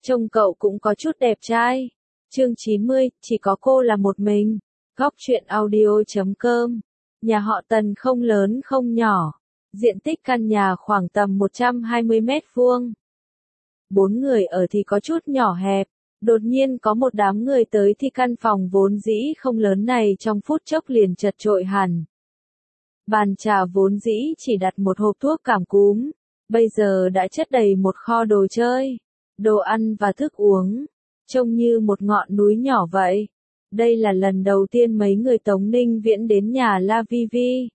Trông cậu cũng có chút đẹp trai. Chương 90, chỉ có cô là một mình. Góc truyện audio.com. Nhà họ Tần không lớn không nhỏ. Diện tích căn nhà khoảng tầm 120 mét vuông. 4 người ở thì có chút nhỏ hẹp. Đột nhiên có một đám người tới thì căn phòng vốn dĩ không lớn này trong phút chốc liền chật chội hẳn. Bàn trà vốn dĩ chỉ đặt một hộp thuốc cảm cúm, bây giờ đã chất đầy một kho đồ chơi, đồ ăn và thức uống, trông như một ngọn núi nhỏ vậy. Đây là lần đầu tiên mấy người Tống Ninh Viễn đến nhà La Vi Vi.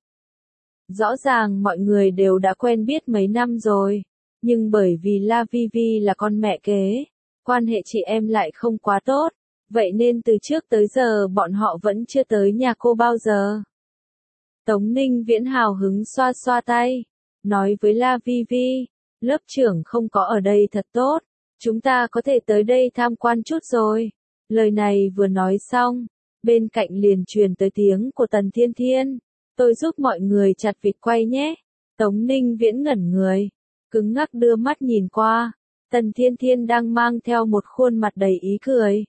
Rõ ràng mọi người đều đã quen biết mấy năm rồi, nhưng bởi vì La Vi Vi là con mẹ kế, quan hệ chị em lại không quá tốt, vậy nên từ trước tới giờ bọn họ vẫn chưa tới nhà cô bao giờ. Tống Ninh Viễn hào hứng xoa xoa tay, nói với La Vi Vi, lớp trưởng không có ở đây thật tốt, chúng ta có thể tới đây tham quan chút rồi. Lời này vừa nói xong, bên cạnh liền truyền tới tiếng của Tần Thiên Thiên, tôi giúp mọi người chặt vịt quay nhé. Tống Ninh Viễn ngẩn người, cứng ngắc đưa mắt nhìn qua, Tần Thiên Thiên đang mang theo một khuôn mặt đầy ý cười.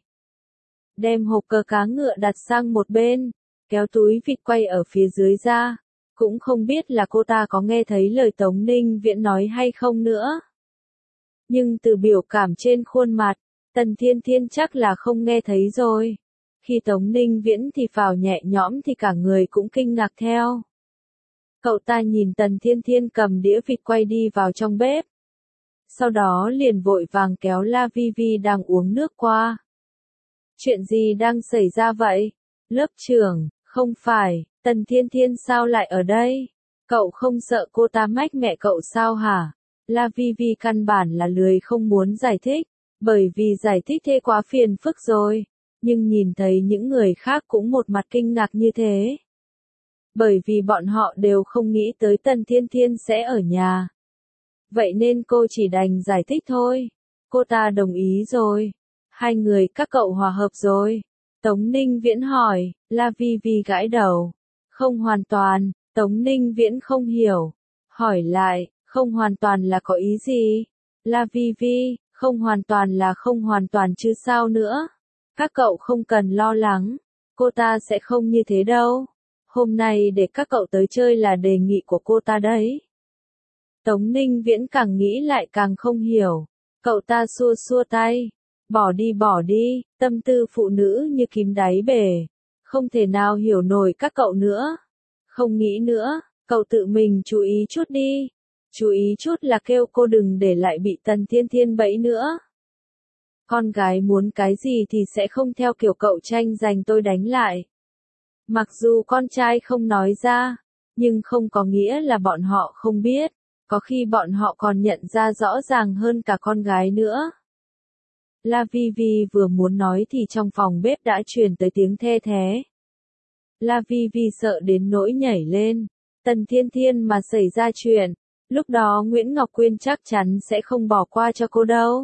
Đem hộp cờ cá ngựa đặt sang một bên, kéo túi vịt quay ở phía dưới ra, cũng không biết là cô ta có nghe thấy lời Tống Ninh Viễn nói hay không nữa. Nhưng từ biểu cảm trên khuôn mặt, Tần Thiên Thiên chắc là không nghe thấy rồi. Khi Tống Ninh Viễn thì phào nhẹ nhõm thì cả người cũng kinh ngạc theo. Cậu ta nhìn Tần Thiên Thiên cầm đĩa vịt quay đi vào trong bếp. Sau đó liền vội vàng kéo La Vi Vi đang uống nước qua. Chuyện gì đang xảy ra vậy? Lớp trưởng, không phải, Tần Thiên Thiên sao lại ở đây? Cậu không sợ cô ta mách mẹ cậu sao hả? La Vi Vi căn bản là lười không muốn giải thích, bởi vì giải thích thế quá phiền phức rồi, nhưng nhìn thấy những người khác cũng một mặt kinh ngạc như thế. Bởi vì bọn họ đều không nghĩ tới Tần Thiên Thiên sẽ ở nhà. Vậy nên cô chỉ đành giải thích thôi. Cô ta đồng ý rồi. Hai người các cậu hòa hợp rồi. Tống Ninh Viễn hỏi, La Vi Vi gãi đầu. Không hoàn toàn, Tống Ninh Viễn không hiểu. Hỏi lại, không hoàn toàn là có ý gì? La Vi Vi, không hoàn toàn là không hoàn toàn chứ sao nữa. Các cậu không cần lo lắng, cô ta sẽ không như thế đâu. Hôm nay để các cậu tới chơi là đề nghị của cô ta đấy. Tống Ninh Viễn càng nghĩ lại càng không hiểu. Cậu ta xua xua tay. Bỏ đi, tâm tư phụ nữ như kim đáy bể. Không thể nào hiểu nổi các cậu nữa. Không nghĩ nữa, cậu tự mình chú ý chút đi. Chú ý chút là kêu cô đừng để lại bị Tần Thiên Thiên bẫy nữa. Con gái muốn cái gì thì sẽ không theo kiểu cậu tranh giành tôi đánh lại. Mặc dù con trai không nói ra, nhưng không có nghĩa là bọn họ không biết, có khi bọn họ còn nhận ra rõ ràng hơn cả con gái nữa. La Vi Vi vừa muốn nói thì trong phòng bếp đã truyền tới tiếng the thé. La Vi Vi sợ đến nỗi nhảy lên, Tần Thiên Thiên mà xảy ra chuyện, lúc đó Nguyễn Ngọc Quyên chắc chắn sẽ không bỏ qua cho cô đâu.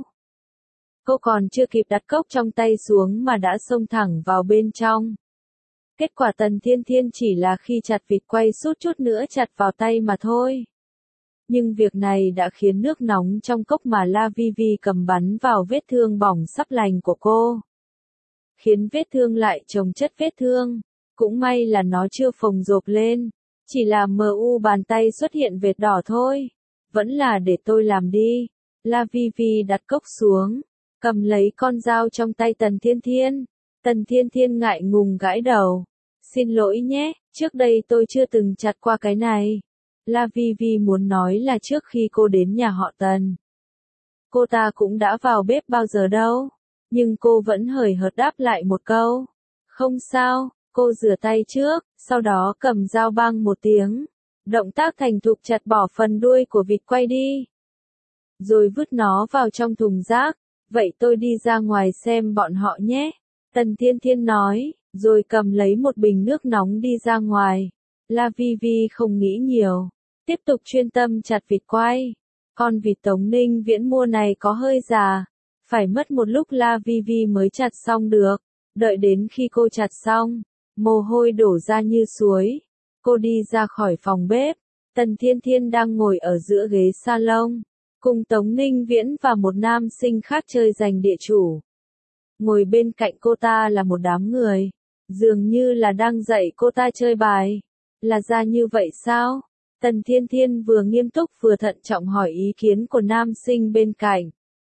Cô còn chưa kịp đặt cốc trong tay xuống mà đã xông thẳng vào bên trong. Kết quả Tần Thiên Thiên chỉ là khi chặt vịt quay sút chút nữa chặt vào tay mà thôi. Nhưng việc này đã khiến nước nóng trong cốc mà La Vi Vi cầm bắn vào vết thương bỏng sắp lành của cô. Khiến vết thương lại chồng chất vết thương. Cũng may là nó chưa phồng rộp lên. Chỉ là bàn tay xuất hiện vệt đỏ thôi. Vẫn là để tôi làm đi. La Vi Vi đặt cốc xuống. Cầm lấy con dao trong tay Tần Thiên Thiên. Tần Thiên Thiên ngại ngùng gãi đầu. Xin lỗi nhé, trước đây tôi chưa từng chặt qua cái này. La Vi Vi muốn nói là trước khi cô đến nhà họ Tần. Cô ta cũng đã vào bếp bao giờ đâu. Nhưng cô vẫn hời hợt đáp lại một câu. Không sao, cô rửa tay trước, sau đó cầm dao băng một tiếng. Động tác thành thục chặt bỏ phần đuôi của vịt quay đi. Rồi vứt nó vào trong thùng rác. Vậy tôi đi ra ngoài xem bọn họ nhé. Tần Thiên Thiên nói, rồi cầm lấy một bình nước nóng đi ra ngoài. La Vi Vi không nghĩ nhiều. Tiếp tục chuyên tâm chặt vịt quay. Con vịt Tống Ninh Viễn mua này có hơi già. Phải mất một lúc La Vi Vi mới chặt xong được. Đợi đến khi cô chặt xong, mồ hôi đổ ra như suối. Cô đi ra khỏi phòng bếp. Tần Thiên Thiên đang ngồi ở giữa ghế salon. cùng Tống Ninh Viễn và một nam sinh khác chơi giành địa chủ. Ngồi bên cạnh cô ta là một đám người, dường như là đang dạy cô ta chơi bài. Là ra như vậy sao? Tần Thiên Thiên vừa nghiêm túc vừa thận trọng hỏi ý kiến của nam sinh bên cạnh.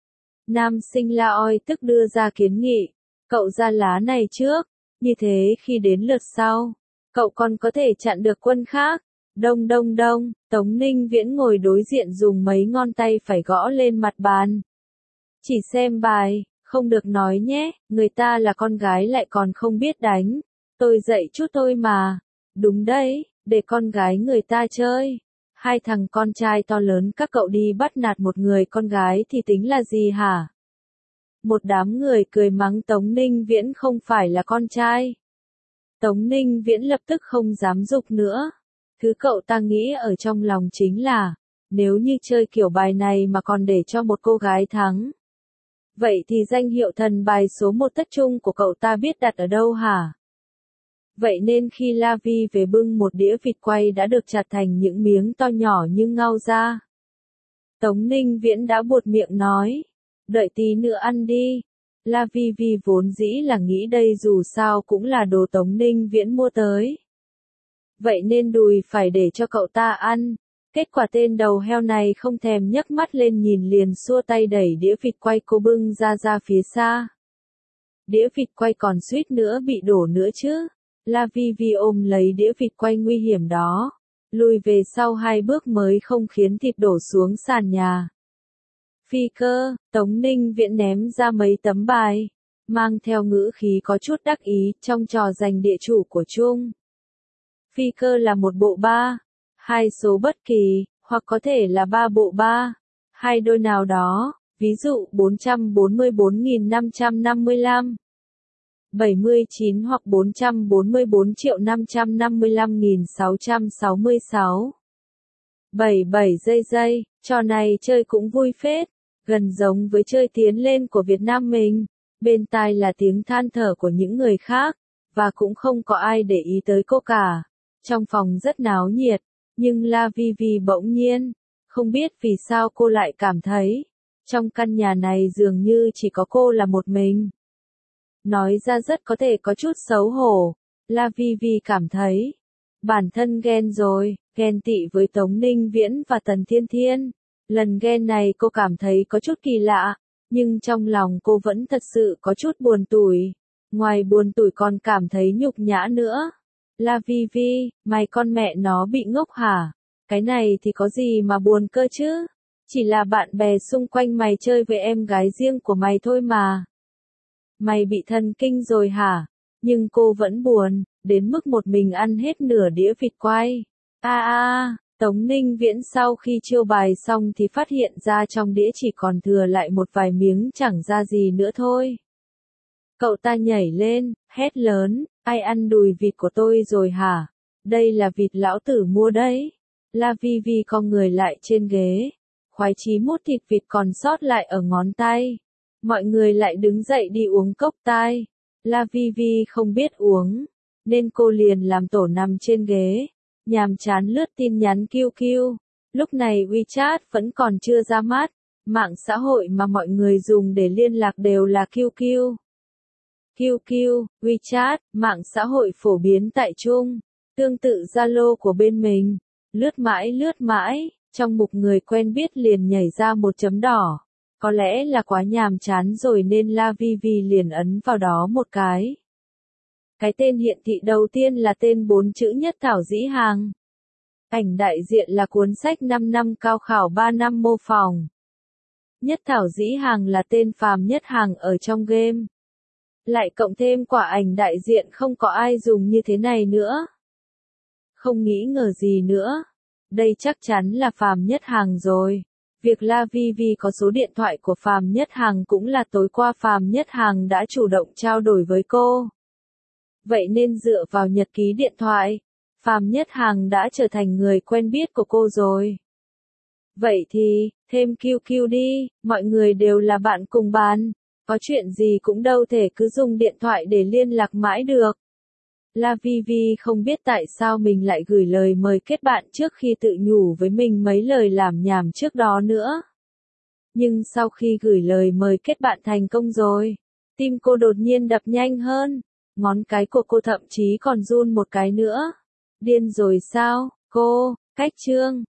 Nam sinh la oi tức đưa ra kiến nghị, cậu ra lá này trước, như thế khi đến lượt sau, cậu còn có thể chặn được quân khác. Đông đông đông, Tống Ninh Viễn ngồi đối diện dùng mấy ngón tay phải gõ lên mặt bàn. Chỉ xem bài, không được nói nhé, người ta là con gái lại còn không biết đánh. Tôi dạy chút thôi mà. Đúng đấy, để con gái người ta chơi. Hai thằng con trai to lớn các cậu đi bắt nạt một người con gái thì tính là gì hả? Một đám người cười mắng Tống Ninh Viễn không phải là con trai. Tống Ninh Viễn lập tức không dám giục nữa. Thứ cậu ta nghĩ ở trong lòng chính là, nếu như chơi kiểu bài này mà còn để cho một cô gái thắng. Vậy thì danh hiệu thần bài số 1 tất trung của cậu ta biết đặt ở đâu hả? Vậy nên khi La Vi về bưng một đĩa vịt quay đã được chặt thành những miếng to nhỏ như ngao ra. Tống Ninh Viễn đã buột miệng nói, đợi tí nữa ăn đi. La Vi vốn dĩ là nghĩ đây dù sao cũng là đồ Tống Ninh Viễn mua tới. Vậy nên đùi phải để cho cậu ta ăn. Kết quả tên đầu heo này không thèm nhấc mắt lên nhìn liền xua tay đẩy đĩa vịt quay cô bưng ra phía xa. Đĩa vịt quay còn suýt nữa bị đổ nữa chứ. La Vi ôm lấy đĩa vịt quay nguy hiểm đó, lùi về sau 2 bước mới không khiến thịt đổ xuống sàn nhà. Phi cơ, Tống Ninh Viễn ném ra mấy tấm bài, mang theo ngữ khí có chút đắc ý trong trò giành địa chủ của Trung. Phi cơ là một bộ 3, 2 số bất kỳ, hoặc có thể là 3 bộ 3, 2 đôi nào đó, ví dụ 444.555. 79 hoặc 444.555.666. 77 giây, trò này chơi cũng vui phết, gần giống với chơi tiến lên của Việt Nam mình. Bên tai là tiếng than thở của những người khác, và cũng không có ai để ý tới cô cả. Trong phòng rất náo nhiệt, nhưng La Vi bỗng nhiên, không biết vì sao cô lại cảm thấy, trong căn nhà này dường như chỉ có cô là một mình. Nói ra rất có thể có chút xấu hổ, La Vi cảm thấy, bản thân ghen rồi, ghen tị với Tống Ninh Viễn và Tần Thiên Thiên. Lần ghen này cô cảm thấy có chút kỳ lạ, nhưng trong lòng cô vẫn thật sự có chút buồn tủi. Ngoài buồn tủi còn cảm thấy nhục nhã nữa. La Vi, mày con mẹ nó bị ngốc hả? Cái này thì có gì mà buồn cơ chứ? Chỉ là bạn bè xung quanh mày chơi với em gái riêng của mày thôi mà. Mày bị thần kinh rồi hả? Nhưng cô vẫn buồn, đến mức một mình ăn hết nửa đĩa vịt quay. Tống Ninh Viễn sau khi chiêu bài xong thì phát hiện ra trong đĩa chỉ còn thừa lại một vài miếng chẳng ra gì nữa thôi. Cậu ta nhảy lên, hét lớn, ai ăn đùi vịt của tôi rồi hả? Đây là vịt lão tử mua đấy. La Vi cong người lại trên ghế, khoái chí mút thịt vịt còn sót lại ở ngón tay. Mọi người lại đứng dậy đi uống cốc tai. La Vi không biết uống, nên cô liền làm tổ nằm trên ghế, nhàm chán lướt tin nhắn QQ. Lúc này WeChat vẫn còn chưa ra mắt, mạng xã hội mà mọi người dùng để liên lạc đều là QQ. QQ, WeChat, mạng xã hội phổ biến tại Trung, tương tự Zalo của bên mình. Lướt mãi, trong mục người quen biết liền nhảy ra một chấm đỏ. Có lẽ là quá nhàm chán rồi nên La Vi liền ấn vào đó một cái. Cái tên hiện thị đầu tiên là tên 4 chữ Nhất Thảo Dĩ Hàng. Ảnh đại diện là cuốn sách 5 năm cao khảo 3 năm mô phỏng. Nhất Thảo Dĩ Hàng là tên Phàm Nhất Hàng ở trong game. Lại cộng thêm quả ảnh đại diện không có ai dùng như thế này nữa. Không nghĩ ngờ gì nữa. Đây chắc chắn là Phàm Nhất Hàng rồi. Việc La Vi có số điện thoại của Phàm Nhất Hàng cũng là tối qua Phàm Nhất Hàng đã chủ động trao đổi với cô. Vậy nên dựa vào nhật ký điện thoại, Phàm Nhất Hàng đã trở thành người quen biết của cô rồi. Vậy thì, thêm QQ đi, mọi người đều là bạn cùng bàn, có chuyện gì cũng đâu thể cứ dùng điện thoại để liên lạc mãi được. La Vi không biết tại sao mình lại gửi lời mời kết bạn trước khi tự nhủ với mình mấy lời làm nhảm trước đó nữa. Nhưng sau khi gửi lời mời kết bạn thành công rồi, tim cô đột nhiên đập nhanh hơn. Ngón cái của cô thậm chí còn run một cái nữa. Điên rồi sao, cô? Cách chương